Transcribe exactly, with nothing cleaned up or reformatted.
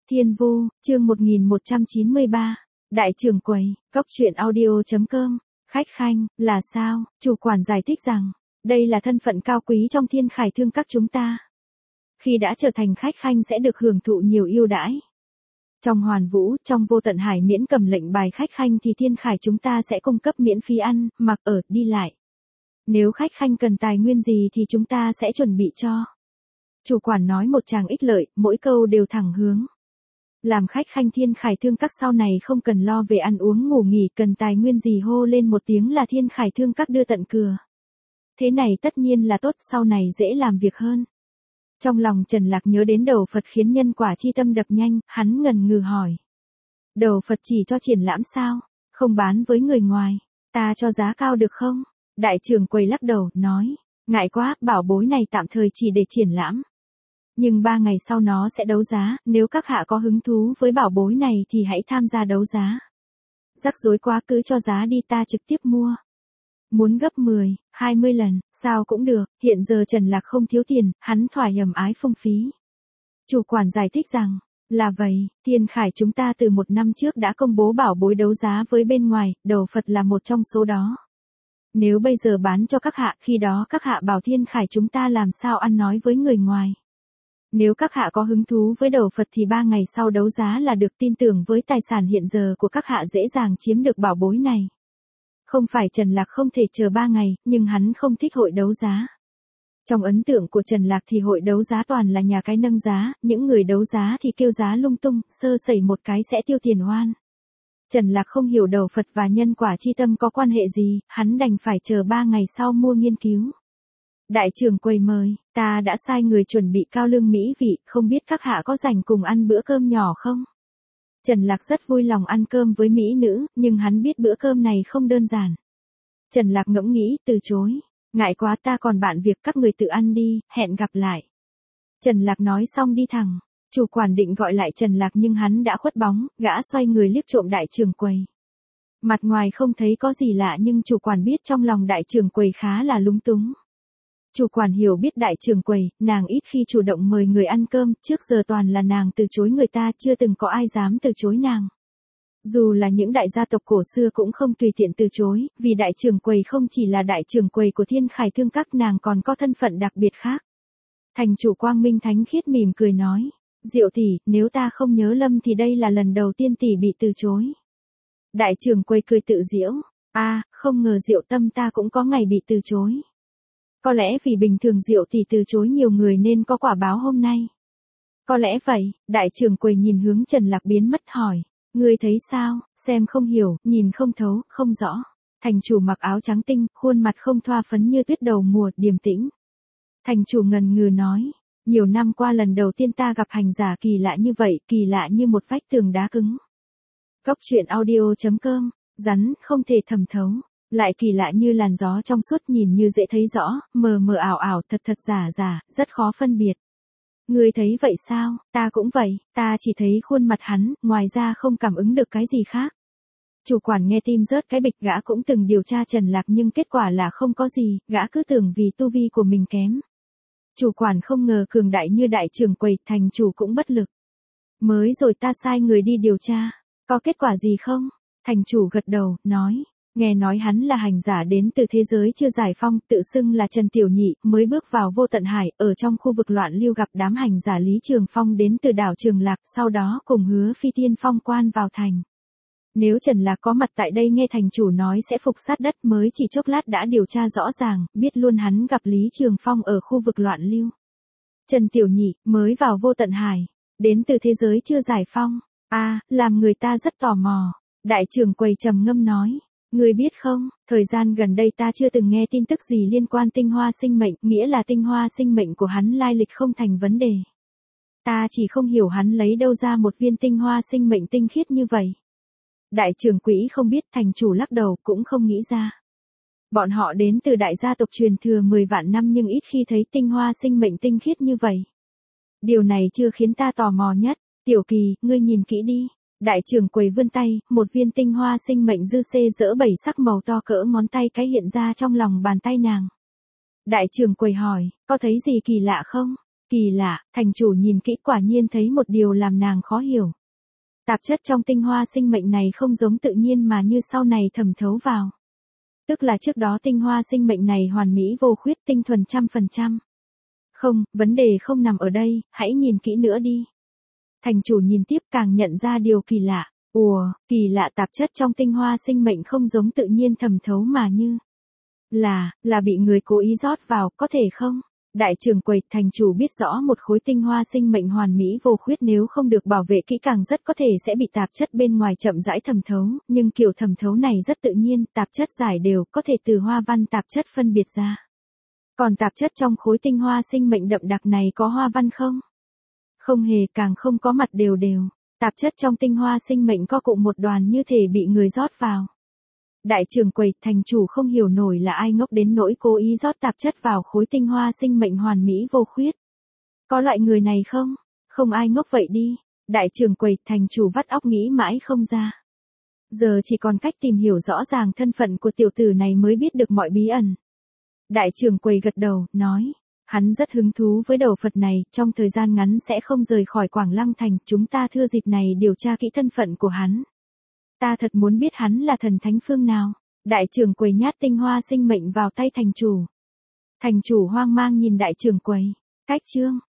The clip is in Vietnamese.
Thiên Vu, chương một nghìn một trăm chín mươi ba. Đại trưởng quầy, cốc truyện audio.com. Khách khanh, là sao? Chủ quản giải thích rằng, đây là thân phận cao quý trong Thiên Khải Thương các chúng ta. Khi đã trở thành khách khanh sẽ được hưởng thụ nhiều ưu đãi. Trong Hoàn Vũ, trong Vô Tận Hải miễn cầm lệnh bài khách khanh thì Thiên Khải chúng ta sẽ cung cấp miễn phí ăn, mặc ở, đi lại. Nếu khách khanh cần tài nguyên gì thì chúng ta sẽ chuẩn bị cho. Chủ quản nói một tràng ích lợi, mỗi câu đều thẳng hướng. Làm khách khanh Thiên Khải Thương các sau này không cần lo về ăn uống ngủ nghỉ, cần tài nguyên gì hô lên một tiếng là Thiên Khải Thương các đưa tận cửa. Thế này tất nhiên là tốt, sau này dễ làm việc hơn. Trong lòng Trần Lạc nhớ đến đầu Phật khiến nhân quả chi tâm đập nhanh, hắn ngần ngừ hỏi. Đầu Phật chỉ cho triển lãm sao? Không bán với người ngoài. Ta cho giá cao được không? Đại trưởng quầy lắc đầu, nói. Ngại quá, bảo bối này tạm thời chỉ để triển lãm. Nhưng ba ngày sau nó sẽ đấu giá, nếu các hạ có hứng thú với bảo bối này thì hãy tham gia đấu giá. Rắc rối quá cứ cho giá đi, ta trực tiếp mua. Muốn gấp mười, hai mươi lần, sao cũng được, hiện giờ Trần Lạc không thiếu tiền, hắn thoải ầm ái phung phí. Chủ quản giải thích rằng, là vậy, Thiên Khải chúng ta từ một năm trước đã công bố bảo bối đấu giá với bên ngoài, đầu Phật là một trong số đó. Nếu bây giờ bán cho các hạ, khi đó các hạ bảo Thiên Khải chúng ta làm sao ăn nói với người ngoài. Nếu các hạ có hứng thú với đầu Phật thì ba ngày sau đấu giá là được, tin tưởng với tài sản hiện giờ của các hạ dễ dàng chiếm được bảo bối này. Không phải Trần Lạc không thể chờ ba ngày, nhưng hắn không thích hội đấu giá. Trong ấn tượng của Trần Lạc thì hội đấu giá toàn là nhà cái nâng giá, những người đấu giá thì kêu giá lung tung, sơ sẩy một cái sẽ tiêu tiền oan. Trần Lạc không hiểu đầu Phật và nhân quả chi tâm có quan hệ gì, hắn đành phải chờ ba ngày sau mua nghiên cứu. Đại trưởng quầy mời, ta đã sai người chuẩn bị cao lương mỹ vị, không biết các hạ có rảnh cùng ăn bữa cơm nhỏ không? Trần Lạc rất vui lòng ăn cơm với mỹ nữ, nhưng hắn biết bữa cơm này không đơn giản. Trần Lạc ngẫm nghĩ, từ chối. Ngại quá, ta còn bạn việc, các người tự ăn đi, hẹn gặp lại. Trần Lạc nói xong đi thẳng. Chủ quản định gọi lại Trần Lạc nhưng hắn đã khuất bóng, gã xoay người liếc trộm đại trưởng quầy. Mặt ngoài không thấy có gì lạ nhưng chủ quản biết trong lòng đại trưởng quầy khá là lúng túng. Chủ quản hiểu biết đại trưởng quầy, nàng ít khi chủ động mời người ăn cơm, trước giờ toàn là nàng từ chối người ta, chưa từng có ai dám từ chối nàng. Dù là những đại gia tộc cổ xưa cũng không tùy tiện từ chối, vì đại trưởng quầy không chỉ là đại trưởng quầy của Thiên Khải Thương các, nàng còn có thân phận đặc biệt khác. Thành chủ Quang Minh Thánh Khiết mỉm cười nói, Diệu tỷ, nếu ta không nhớ lầm thì đây là lần đầu tiên tỷ bị từ chối. Đại trưởng quầy cười tự giễu, a, à, không ngờ Diệu tâm ta cũng có ngày bị từ chối. Có lẽ vì bình thường Diệu tỷ từ chối nhiều người nên có quả báo hôm nay. Có lẽ vậy, đại trưởng quầy nhìn hướng Trần Lạc biến mất hỏi, ngươi thấy sao, xem không hiểu, nhìn không thấu, không rõ. Thành chủ mặc áo trắng tinh, khuôn mặt không thoa phấn như tuyết đầu mùa, điềm tĩnh. Thành chủ ngần ngừ nói, nhiều năm qua lần đầu tiên ta gặp hành giả kỳ lạ như vậy, kỳ lạ như một vách tường đá cứng. Cốc truyện audio.com, rắn không thể thẩm thấu. Lại kỳ lạ như làn gió trong suốt, nhìn như dễ thấy rõ, mờ mờ ảo ảo, thật thật giả giả, rất khó phân biệt. Ngươi thấy vậy sao? Ta cũng vậy, ta chỉ thấy khuôn mặt hắn, ngoài ra không cảm ứng được cái gì khác. Chủ quản nghe tim rớt cái bịch, gã cũng từng điều tra Trần Lạc nhưng kết quả là không có gì, gã cứ tưởng vì tu vi của mình kém. Chủ quản không ngờ cường đại như đại trưởng quầy, thành chủ cũng bất lực. Mới rồi ta sai người đi điều tra, có kết quả gì không? Thành chủ gật đầu, nói. Nghe nói hắn là hành giả đến từ thế giới chưa giải phong, tự xưng là Trần Tiểu Nhị, mới bước vào Vô Tận Hải, ở trong khu vực loạn lưu gặp đám hành giả Lý Trường Phong đến từ đảo Trường Lạc, sau đó cùng hứa phi tiên phong quan vào thành. Nếu Trần Lạc có mặt tại đây nghe thành chủ nói sẽ phục sát đất, mới chỉ chốc lát đã điều tra rõ ràng, biết luôn hắn gặp Lý Trường Phong ở khu vực loạn lưu. Trần Tiểu Nhị, mới vào Vô Tận Hải, đến từ thế giới chưa giải phong, a, à, làm người ta rất tò mò. Đại trưởng quầy trầm ngâm nói. Ngươi biết không, thời gian gần đây ta chưa từng nghe tin tức gì liên quan tinh hoa sinh mệnh, nghĩa là tinh hoa sinh mệnh của hắn lai lịch không thành vấn đề. Ta chỉ không hiểu hắn lấy đâu ra một viên tinh hoa sinh mệnh tinh khiết như vậy. Đại trưởng quỹ không biết, thành chủ lắc đầu, cũng không nghĩ ra. Bọn họ đến từ đại gia tộc truyền thừa mười vạn năm nhưng ít khi thấy tinh hoa sinh mệnh tinh khiết như vậy. Điều này chưa khiến ta tò mò nhất. Tiểu Kỳ, ngươi nhìn kỹ đi. Đại trưởng quầy vươn tay, một viên tinh hoa sinh mệnh dư xê dỡ bảy sắc màu to cỡ ngón tay cái hiện ra trong lòng bàn tay nàng. Đại trưởng quầy hỏi, có thấy gì kỳ lạ không? Kỳ lạ, thành chủ nhìn kỹ quả nhiên thấy một điều làm nàng khó hiểu. Tạp chất trong tinh hoa sinh mệnh này không giống tự nhiên mà như sau này thẩm thấu vào. Tức là trước đó tinh hoa sinh mệnh này hoàn mỹ vô khuyết tinh thuần trăm phần trăm. Không, vấn đề không nằm ở đây, hãy nhìn kỹ nữa đi. Thành chủ nhìn tiếp càng nhận ra điều kỳ lạ. Ùa, kỳ lạ tạp chất trong tinh hoa sinh mệnh không giống tự nhiên thẩm thấu mà như là, là bị người cố ý rót vào, có thể không? Đại trưởng quầy, thành chủ biết rõ một khối tinh hoa sinh mệnh hoàn mỹ vô khuyết nếu không được bảo vệ kỹ càng rất có thể sẽ bị tạp chất bên ngoài chậm rãi thẩm thấu, nhưng kiểu thẩm thấu này rất tự nhiên, tạp chất giải đều, có thể từ hoa văn tạp chất phân biệt ra. Còn tạp chất trong khối tinh hoa sinh mệnh đậm đặc này có hoa văn không? Không hề, càng không có mặt đều đều. Tạp chất trong tinh hoa sinh mệnh co cụm một đoàn như thể bị người rót vào. Đại trưởng quầy, thành chủ không hiểu nổi là ai ngốc đến nỗi cố ý rót tạp chất vào khối tinh hoa sinh mệnh hoàn mỹ vô khuyết. Có loại người này không? Không ai ngốc vậy đi. Đại trưởng quầy, thành chủ vắt óc nghĩ mãi không ra. Giờ chỉ còn cách tìm hiểu rõ ràng thân phận của tiểu tử này mới biết được mọi bí ẩn. Đại trưởng quầy gật đầu, nói. Hắn rất hứng thú với đầu Phật này, trong thời gian ngắn sẽ không rời khỏi Quảng Lăng Thành, chúng ta thưa dịp này điều tra kỹ thân phận của hắn. Ta thật muốn biết hắn là thần thánh phương nào. Đại trưởng quầy nhát tinh hoa sinh mệnh vào tay thành chủ. Thành chủ hoang mang nhìn đại trưởng quầy. Cách chương.